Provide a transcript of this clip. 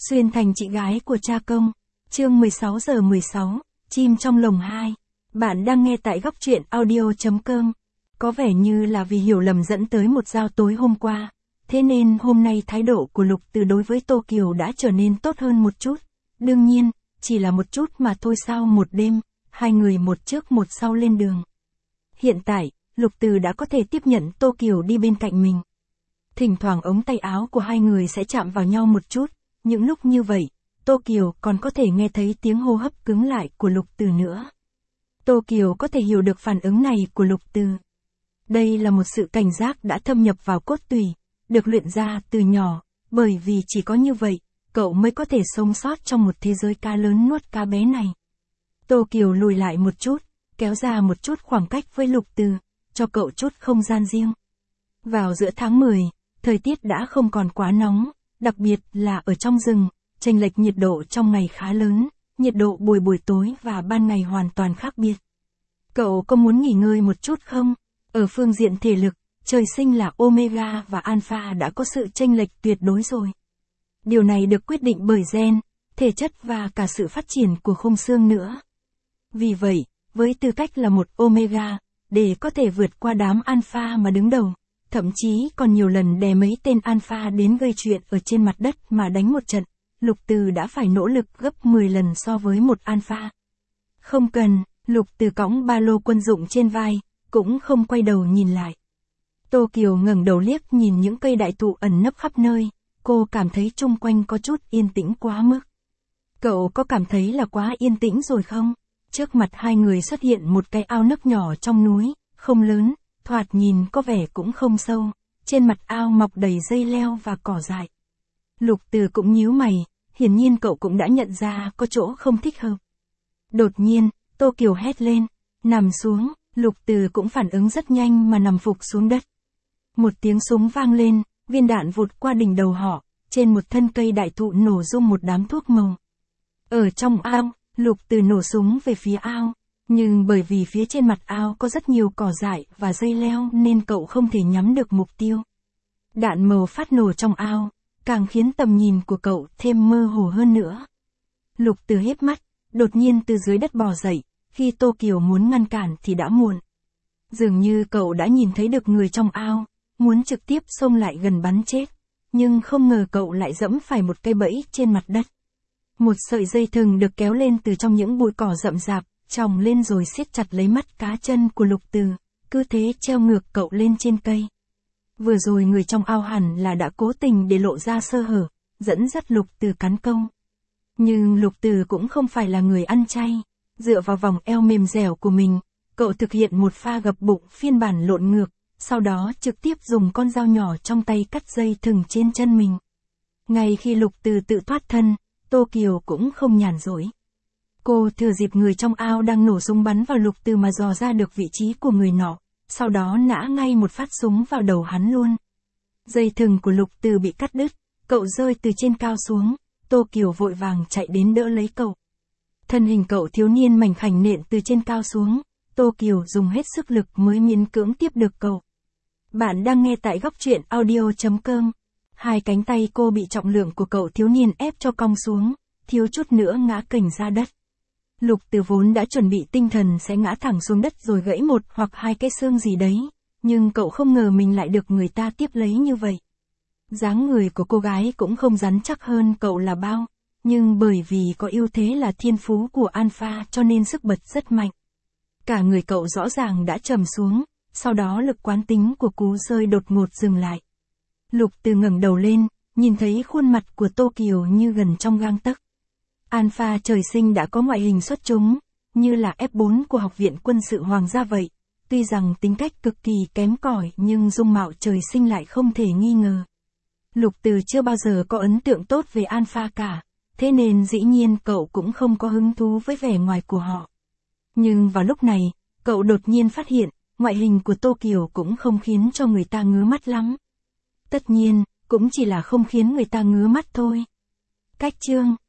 Xuyên thành chị gái của cha công. Chương 16:16, chim trong lồng 2. Bạn đang nghe tại góc truyện audio.com. Có vẻ như là vì hiểu lầm dẫn tới một giao tối hôm qua. Thế nên hôm nay thái độ của Lục Từ đối với Tô Kiều đã trở nên tốt hơn một chút. Đương nhiên, chỉ là một chút mà thôi sao một đêm, hai người một trước một sau lên đường. Hiện tại, Lục Từ đã có thể tiếp nhận Tô Kiều đi bên cạnh mình. Thỉnh thoảng ống tay áo của hai người sẽ chạm vào nhau một chút. Những lúc như vậy, Tô Kiều còn có thể nghe thấy tiếng hô hấp cứng lại của Lục Từ nữa. Tô Kiều có thể hiểu được phản ứng này của Lục Từ. Đây là một sự cảnh giác đã thâm nhập vào cốt tủy, được luyện ra từ nhỏ, bởi vì chỉ có như vậy, cậu mới có thể sống sót trong một thế giới cá lớn nuốt cá bé này. Tô Kiều lùi lại một chút, kéo ra một chút khoảng cách với Lục Từ, cho cậu chút không gian riêng. Vào giữa tháng 10, thời tiết đã không còn quá nóng. Đặc biệt là ở trong rừng, chênh lệch nhiệt độ trong ngày khá lớn, nhiệt độ buổi tối và ban ngày hoàn toàn khác biệt. Cậu có muốn nghỉ ngơi một chút không? Ở phương diện thể lực, trời sinh là Omega và Alpha đã có sự chênh lệch tuyệt đối rồi. Điều này được quyết định bởi gen, thể chất và cả sự phát triển của khung xương nữa. Vì vậy, với tư cách là một Omega, để có thể vượt qua đám Alpha mà đứng đầu, thậm chí còn nhiều lần đè mấy tên Alpha đến gây chuyện ở trên mặt đất mà đánh một trận, Lục Từ đã phải nỗ lực gấp 10 lần so với một Alpha. Không cần, Lục Từ cõng ba lô quân dụng trên vai, cũng không quay đầu nhìn lại. Tô Kiều ngẩng đầu liếc nhìn những cây đại thụ ẩn nấp khắp nơi, cô cảm thấy chung quanh có chút yên tĩnh quá mức. Cậu có cảm thấy là quá yên tĩnh rồi không? Trước mặt hai người xuất hiện một cái ao nước nhỏ trong núi, không lớn. Thoạt nhìn có vẻ cũng không sâu, trên mặt ao mọc đầy dây leo và cỏ dại. Lục Từ cũng nhíu mày, hiển nhiên cậu cũng đã nhận ra có chỗ không thích hợp. Đột nhiên, Tô Kiều hét lên, nằm xuống, Lục Từ cũng phản ứng rất nhanh mà nằm phục xuống đất. Một tiếng súng vang lên, viên đạn vụt qua đỉnh đầu họ, trên một thân cây đại thụ nổ rung một đám thuốc màu. Ở trong ao, Lục Từ nổ súng về phía ao. Nhưng bởi vì phía trên mặt ao có rất nhiều cỏ dại và dây leo nên cậu không thể nhắm được mục tiêu. Đạn màu phát nổ trong ao, càng khiến tầm nhìn của cậu thêm mơ hồ hơn nữa. Lục Từ híp mắt, đột nhiên từ dưới đất bò dậy, khi Tô Kiều muốn ngăn cản thì đã muộn. Dường như cậu đã nhìn thấy được người trong ao, muốn trực tiếp xông lại gần bắn chết, nhưng không ngờ cậu lại dẫm phải một cây bẫy trên mặt đất. Một sợi dây thừng được kéo lên từ trong những bụi cỏ rậm rạp, chồng lên rồi siết chặt lấy mắt cá chân của Lục Từ, cứ thế treo ngược cậu lên trên cây. Vừa rồi người trong ao hẳn là đã cố tình để lộ ra sơ hở, dẫn dắt Lục Từ cắn câu. Nhưng Lục Từ cũng không phải là người ăn chay, dựa vào vòng eo mềm dẻo của mình, cậu thực hiện một pha gập bụng phiên bản lộn ngược, sau đó trực tiếp dùng con dao nhỏ trong tay cắt dây thừng trên chân mình. Ngay khi Lục Từ tự thoát thân, Tô Kiều cũng không nhàn rỗi. Cô thừa dịp người trong ao đang nổ súng bắn vào Lục Từ mà dò ra được vị trí của người nọ, sau đó nã ngay một phát súng vào đầu hắn luôn. Dây thừng của Lục Từ bị cắt đứt, cậu rơi từ trên cao xuống, Tô Kiều vội vàng chạy đến đỡ lấy cậu. Thân hình cậu thiếu niên mảnh khảnh nện từ trên cao xuống, Tô Kiều dùng hết sức lực mới miễn cưỡng tiếp được cậu. Bạn đang nghe tại góc truyện audio.com. Hai cánh tay cô bị trọng lượng của cậu thiếu niên ép cho cong xuống, thiếu chút nữa ngã kềnh ra đất. Lục Từ vốn đã chuẩn bị tinh thần sẽ ngã thẳng xuống đất rồi gãy một hoặc hai cái xương gì đấy, nhưng cậu không ngờ mình lại được người ta tiếp lấy như vậy. Dáng người của cô gái cũng không rắn chắc hơn cậu là bao, nhưng bởi vì có ưu thế là thiên phú của Alpha cho nên sức bật rất mạnh. Cả người cậu rõ ràng đã trầm xuống, sau đó lực quán tính của cú rơi đột ngột dừng lại. Lục Từ ngẩng đầu lên, nhìn thấy khuôn mặt của Tô Kiều như gần trong gang tấc. Alpha trời sinh đã có ngoại hình xuất chúng, như là F4 của Học viện Quân sự Hoàng gia vậy. Tuy rằng tính cách cực kỳ kém cỏi nhưng dung mạo trời sinh lại không thể nghi ngờ. Lục Từ chưa bao giờ có ấn tượng tốt về Alpha cả, thế nên dĩ nhiên cậu cũng không có hứng thú với vẻ ngoài của họ. Nhưng vào lúc này, cậu đột nhiên phát hiện, ngoại hình của Tô Kiều cũng không khiến cho người ta ngứa mắt lắm. Tất nhiên, cũng chỉ là không khiến người ta ngứa mắt thôi. Cách chương